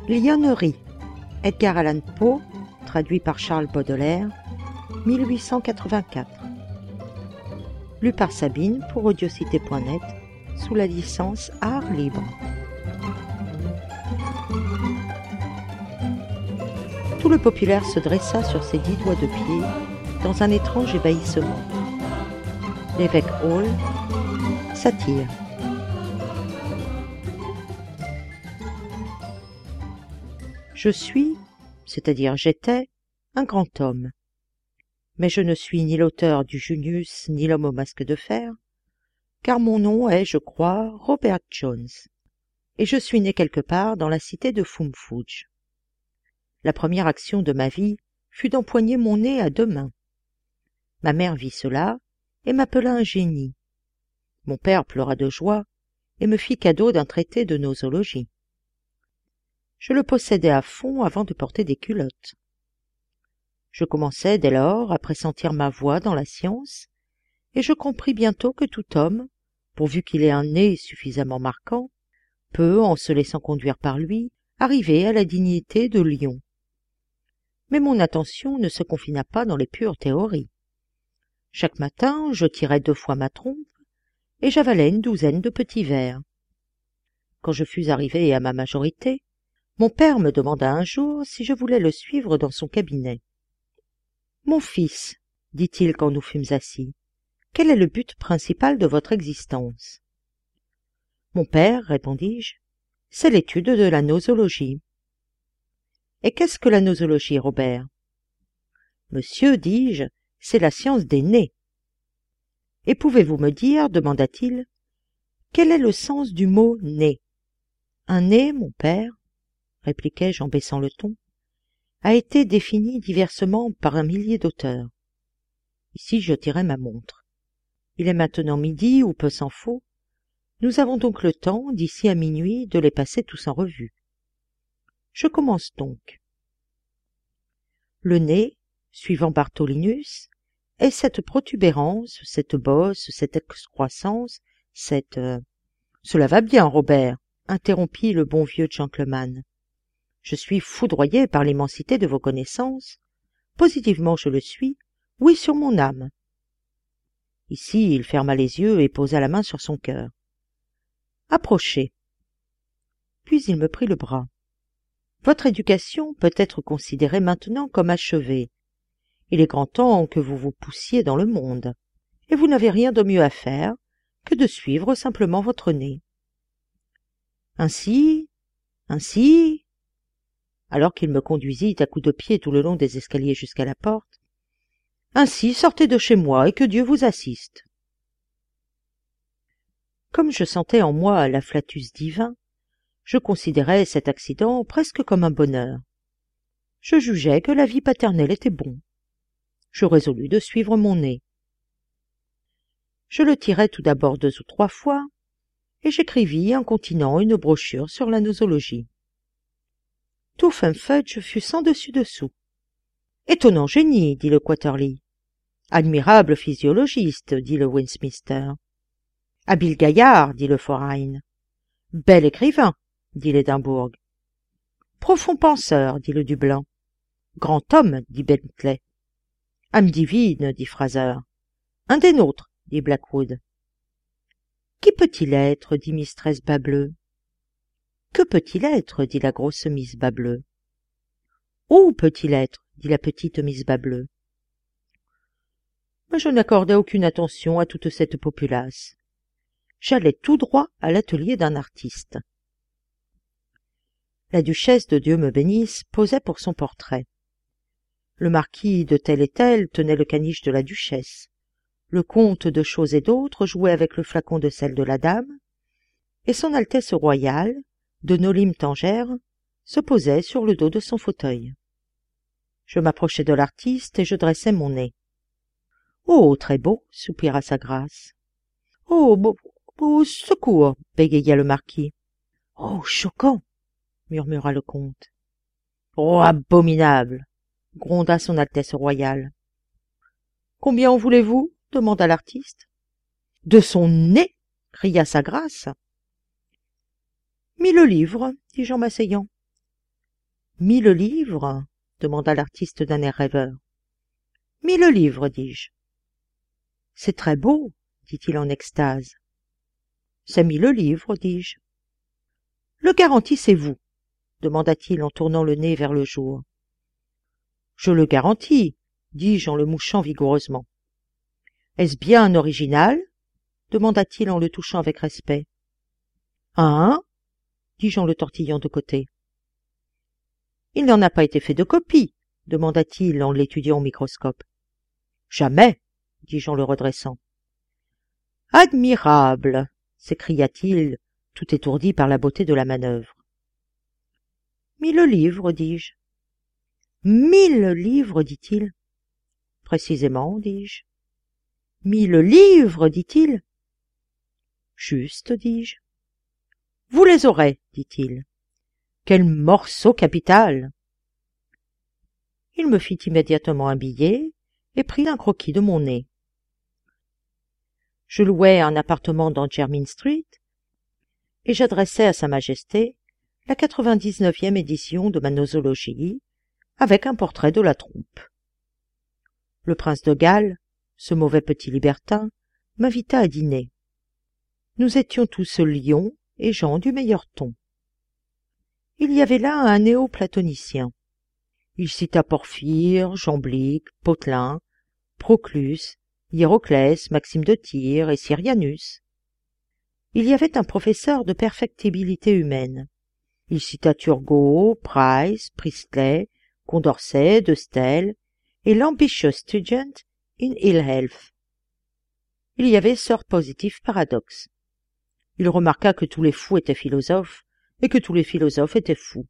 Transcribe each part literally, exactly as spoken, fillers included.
Lionnerie, Edgar Allan Poe, traduit par Charles Baudelaire, mille huit cent quatre-vingt-quatre. Lu par Sabine pour audiocité point net, sous la licence Art Libre. Tout le populaire se dressa sur ses dix doigts de pied, dans un étrange ébahissement. L'évêque Hall, satire. Je suis, c'est-à-dire j'étais, un grand homme. Mais je ne suis ni l'auteur du Junius ni l'homme au masque de fer, car mon nom est, je crois, Robert Jones, et je suis né quelque part dans la cité de Fumfuge. La première action de ma vie fut d'empoigner mon nez à deux mains. Ma mère vit cela et m'appela un génie. Mon père pleura de joie et me fit cadeau d'un traité de nosologie. Je le possédais à fond avant de porter des culottes. Je commençai dès lors à pressentir ma voie dans la science, et je compris bientôt que tout homme, pourvu qu'il ait un nez suffisamment marquant, peut, en se laissant conduire par lui, arriver à la dignité de lion. Mais mon attention ne se confina pas dans les pures théories. Chaque matin, je tirais deux fois ma trompe, et j'avalais une douzaine de petits vers. Quand je fus arrivé à ma majorité, mon père me demanda un jour si je voulais le suivre dans son cabinet. « Mon fils, dit-il quand nous fûmes assis, quel est le but principal de votre existence ?»« Mon père, répondis-je, c'est l'étude de la nosologie. »« Et qu'est-ce que la nosologie, Robert ?»« Monsieur, dis-je, c'est la science des nez. »« Et pouvez-vous me dire, demanda-t-il, quel est le sens du mot « nez » ? ?»« Un nez, mon père, répliquai-je en baissant le ton, a été défini diversement par un millier d'auteurs. Ici je tirai ma montre. Il est maintenant midi ou peu s'en faut. Nous avons donc le temps, d'ici à minuit, de les passer tous en revue. Je commence donc. Le nez, suivant Bartholinus, est cette protubérance, cette bosse, cette excroissance, cette... Euh... Cela va bien, Robert, interrompit le bon vieux gentleman. Je suis foudroyé par l'immensité de vos connaissances. Positivement je le suis, oui sur mon âme. Ici il ferma les yeux et posa la main sur son cœur. Approchez. Puis il me prit le bras. Votre éducation peut être considérée maintenant comme achevée. Il est grand temps que vous vous poussiez dans le monde, et vous n'avez rien de mieux à faire que de suivre simplement votre nez. Ainsi, ainsi... alors qu'il me conduisit à coups de pied tout le long des escaliers jusqu'à la porte. « Ainsi, sortez de chez moi et que Dieu vous assiste. » Comme je sentais en moi l'afflatus divin, je considérais cet accident presque comme un bonheur. Je jugeais que la vie paternelle était bon. Je résolus de suivre mon nez. Je le tirai tout d'abord deux ou trois fois, et j'écrivis incontinent une brochure sur la nosologie. Tout Fumfuge fut sans dessus-dessous. « Étonnant génie, dit le Quaterly. Admirable physiologiste, dit le Westminster. Habile gaillard, dit le Foreign. Bel écrivain, dit l'Édimbourg. Profond penseur, dit le Dublin. Grand homme, dit Bentley. Âme divine, dit Fraser. Un des nôtres, dit Blackwood. Qui peut-il être, dit Mistress Bableu. Que peut-il être, dit la grosse Miss Bableu. Où peut-il être, dit la petite Miss Bableu. Mais je n'accordais aucune attention à toute cette populace. J'allais tout droit à l'atelier d'un artiste. La duchesse de Dieu me bénisse posait pour son portrait. Le marquis de tel et tel tenait le caniche de la duchesse. Le comte de choses et d'autres jouait avec le flacon de sel de la dame, et son Altesse royale, de Nolim Tangère, se posait sur le dos de son fauteuil. Je m'approchai de l'artiste et je dressai mon nez. « Oh, très beau !» soupira sa grâce. « Oh, beau, beau secours !» bégaya le marquis. « Oh, choquant !» murmura le comte. « Oh, abominable !» gronda son Altesse royale. « Combien en voulez-vous » demanda l'artiste. « De son nez !» cria sa grâce. « Mille livres, dit Jean m'asseyant. Mille livres demanda l'artiste d'un air rêveur. Mille livres, dis-je. C'est très beau, dit-il en extase. C'est mille livres, dis-je. Le garantissez-vous demanda-t-il en tournant le nez vers le jour. Je le garantis, dis-je en le mouchant vigoureusement. Est-ce bien un original demanda-t-il en le touchant avec respect. Hein dis-je en le tortillant de côté. Il n'en a pas été fait de copie demanda-t-il en l'étudiant au microscope. Jamais, dis-je en le redressant. Admirable s'écria-t-il, tout étourdi par la beauté de la manœuvre. Mille livres, dis-je. Mille livres, dit-il. Précisément, dis-je. Mille livres, dit-il. Juste, dis-je. Vous les aurez, dit-il. Quel morceau capital! Il me fit immédiatement un billet et prit un croquis de mon nez. Je louais un appartement dans Jermyn Street et j'adressais à Sa Majesté la quatre-vingt-dix-neuvième édition de ma nosologie avec un portrait de la trompe. Le prince de Galles, ce mauvais petit libertin, m'invita à dîner. Nous étions tous lions et gens du meilleur ton. Il y avait là un néo-platonicien. Il cita Porphyre, Jamblique, Potelin, Proclus, Hiéroclès, Maxime de Tyr et Syrianus. Il y avait un professeur de perfectibilité humaine. Il cita Turgot, Price, Priestley, Condorcet, De Staël et l'ambitious student in ill health. Il y avait Sir Positive Paradox. Il remarqua que tous les fous étaient philosophes et que tous les philosophes étaient fous.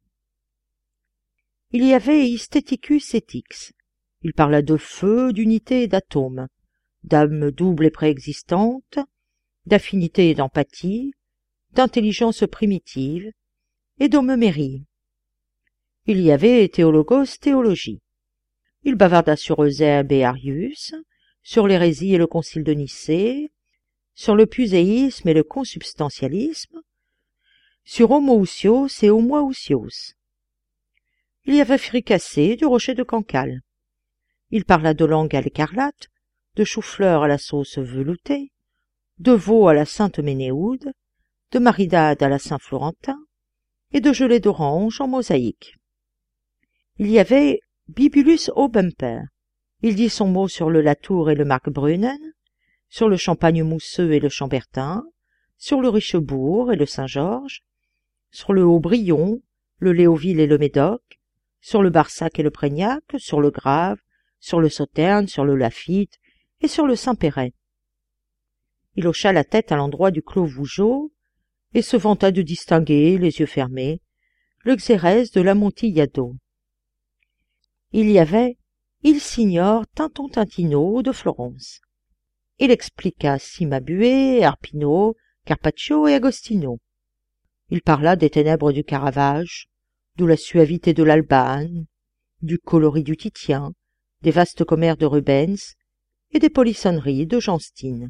Il y avait Aestheticus Ethics. Il parla de feu, d'unité et d'atomes, d'âme double et préexistante, d'affinité et d'empathie, d'intelligence primitive et d'homémérie. Il y avait Théologos Théologie. Il bavarda sur Eusèbe et Arius, sur l'hérésie et le concile de Nicée, sur le puséisme et le consubstantialisme, sur Homoousios et Homoousios. Il y avait fricassé du rocher de Cancale. Il parla de langue à l'écarlate, de chou-fleur à la sauce veloutée, de veau à la Sainte Ménéhoude, de maridade à la Saint-Florentin et de gelée d'orange en mosaïque. Il y avait Bibulus au bumper. Il dit son mot sur le Latour et le Markbrunnen, sur le champagne mousseux et le chambertin, sur le Richebourg et le Saint-Georges, sur le Haut-Brion, le Léoville et le Médoc, sur le Barsac et le Prégnac, sur le Grave, sur le Sauterne, sur le Lafitte et sur le Saint-Péret. Il hocha la tête à l'endroit du Clos Vougeot et se vanta de distinguer, les yeux fermés, le Xérès de l'Amontillado. Il y avait Il Signor Tintontintino de Florence. Il expliqua Cimabue, Arpino, Carpaccio et Agostino. Il parla des ténèbres du Caravage, de la suavité de l'Albane, du coloris du Titien, des vastes commères de Rubens et des polissonneries de Jeanstein.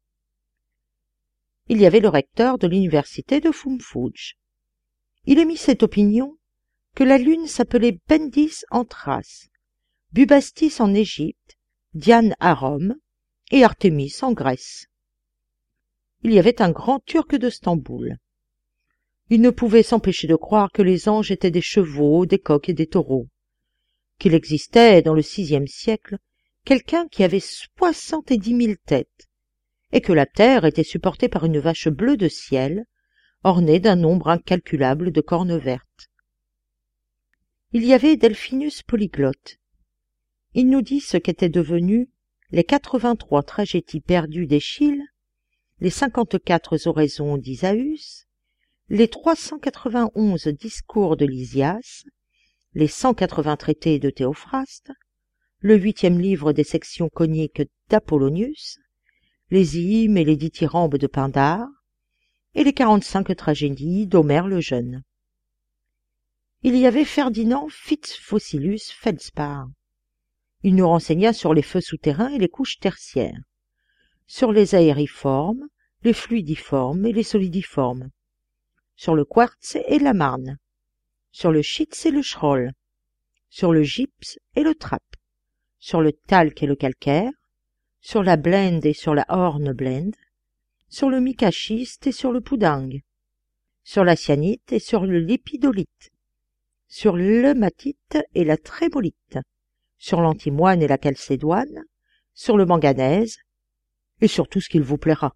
Il y avait le recteur de l'université de Fumfuge. Il émit cette opinion que la lune s'appelait Bendis en Thrace, Bubastis en Égypte, Diane à Rome et Artémis en Grèce. Il y avait un grand Turc de Stamboul. Il ne pouvait s'empêcher de croire que les anges étaient des chevaux, des coqs et des taureaux, qu'il existait dans le sixième siècle quelqu'un qui avait soixante-dix mille têtes, et que la terre était supportée par une vache bleue de ciel, ornée d'un nombre incalculable de cornes vertes. Il y avait Delphinus Polyglotte. Il nous dit ce qu'étaient devenus les quatre-vingt-trois tragédies perdues d'Échille, les cinquante-quatre oraisons d'Isaüs, les trois cent quatre-vingt-onze discours de Lysias, les cent quatre-vingts traités de Théophraste, le huitième livre des sections coniques d'Apollonius, les hymnes et les dithyrambes de Pindare, et les quarante-cinq tragédies d'Homère le Jeune. Il y avait Ferdinand Fitzfossilius Feldspar. Il nous renseigna sur les feux souterrains et les couches tertiaires, sur les aériformes, les fluidiformes et les solidiformes, sur le quartz et la marne, sur le schitz et le schroll, sur le gypse et le trap, sur le talc et le calcaire, sur la blende et sur la hornblende, sur le micaschiste et sur le poudingue, sur la cyanite et sur le lépidolite, sur l'hématite et la trémolite, sur l'antimoine et la calcédoine, sur le manganèse, et sur tout ce qu'il vous plaira.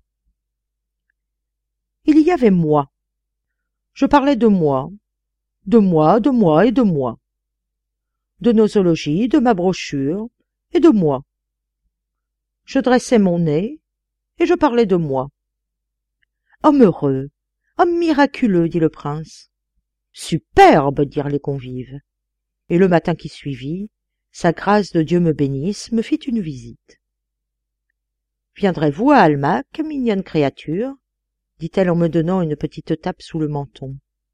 Il y avait moi. Je parlais de moi, de moi, de moi et de moi, de nosologie, de ma brochure et de moi. Je dressais mon nez et je parlais de moi. Homme heureux, homme miraculeux, dit le prince. Superbe, dirent les convives. Et le matin qui suivit, sa grâce de Dieu me bénisse, me fit une visite. Viendrez-vous à Almack, mignonne créature, dit-elle en me donnant une petite tape sous le menton.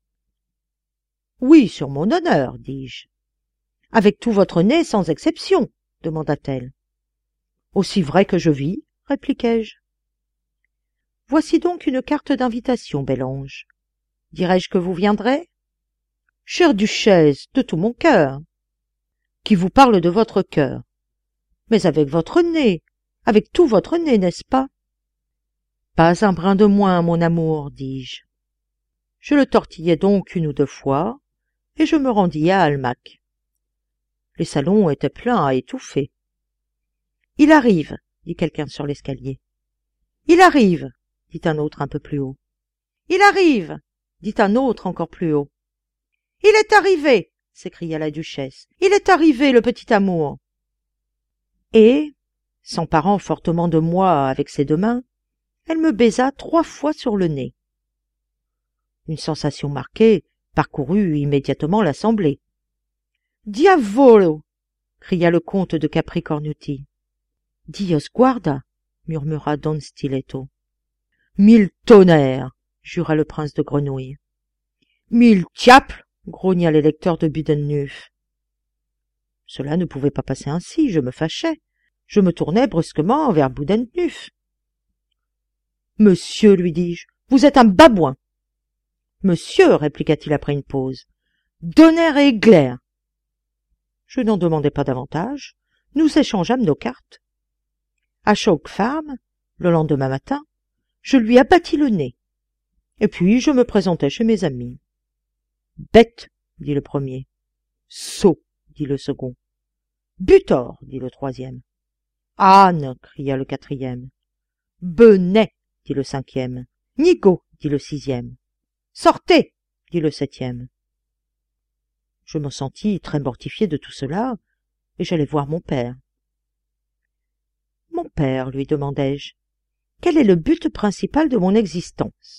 Oui, sur mon honneur, dis-je. Avec tout votre nez sans exception, demanda-t-elle. Aussi vrai que je vis, répliquai-je. Voici donc une carte d'invitation, bel ange. Dirais-je que vous viendrez? Chère duchesse, de tout mon cœur. Qui vous parle de votre cœur? Mais avec votre nez, avec tout votre nez, n'est-ce pas? Pas un brin de moins, mon amour, dis-je. Je le tortillai donc une ou deux fois, et je me rendis à Almack. Les salons étaient pleins à étouffer. « Il arrive !» dit quelqu'un sur l'escalier. « Il arrive !» dit un autre un peu plus haut. « Il arrive !» dit un autre encore plus haut. « Il est arrivé !» s'écria la duchesse. « Il est arrivé, le petit amour !» Et, s'emparant fortement de moi avec ses deux mains, elle me baisa trois fois sur le nez. Une sensation marquée parcourut immédiatement l'assemblée. « Diavolo !» cria le comte de Capricornuti. « Dios guarda !» murmura Don Stiletto. « Mille tonnerres !» jura le prince de Grenouille. « Mille diaples !» grogna l'électeur de Budenneuf. Cela ne pouvait pas passer ainsi, je me fâchais. Je me tournai brusquement vers Budenneuf. « Monsieur, lui dis-je, vous êtes un babouin. »« Monsieur, répliqua-t-il après une pause, Donner et éclair. » Je n'en demandai pas davantage, nous échangeâmes nos cartes. À Chalk Farm, le lendemain matin, je lui abattis le nez, et puis je me présentai chez mes amis. « Bête !» dit le premier. « Sot !» dit le second. « Butor !» dit le troisième. « Âne !» cria le quatrième. « Benet !» dit le cinquième. « Nigo !» dit le sixième. « Sortez !» dit le septième. Je me sentis très mortifié de tout cela, et j'allai voir mon père. « Mon père, lui demandai-je, quel est le but principal de mon existence ?»«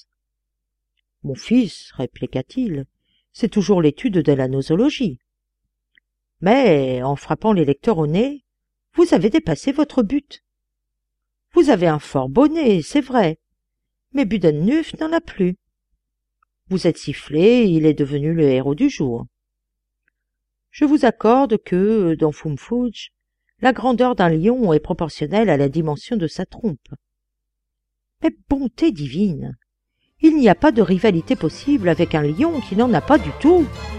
Mon fils, répliqua-t-il, c'est toujours l'étude de la nosologie. Mais, en frappant les lecteurs au nez, vous avez dépassé votre but. Vous avez un fort beau nez, c'est vrai, mais Budenneuf n'en a plus. Vous êtes sifflé, il est devenu le héros du jour. Je vous accorde que, dans Foumfouge, la grandeur d'un lion est proportionnelle à la dimension de sa trompe. Mais bonté divine, il n'y a pas de rivalité possible avec un lion qui n'en a pas du tout.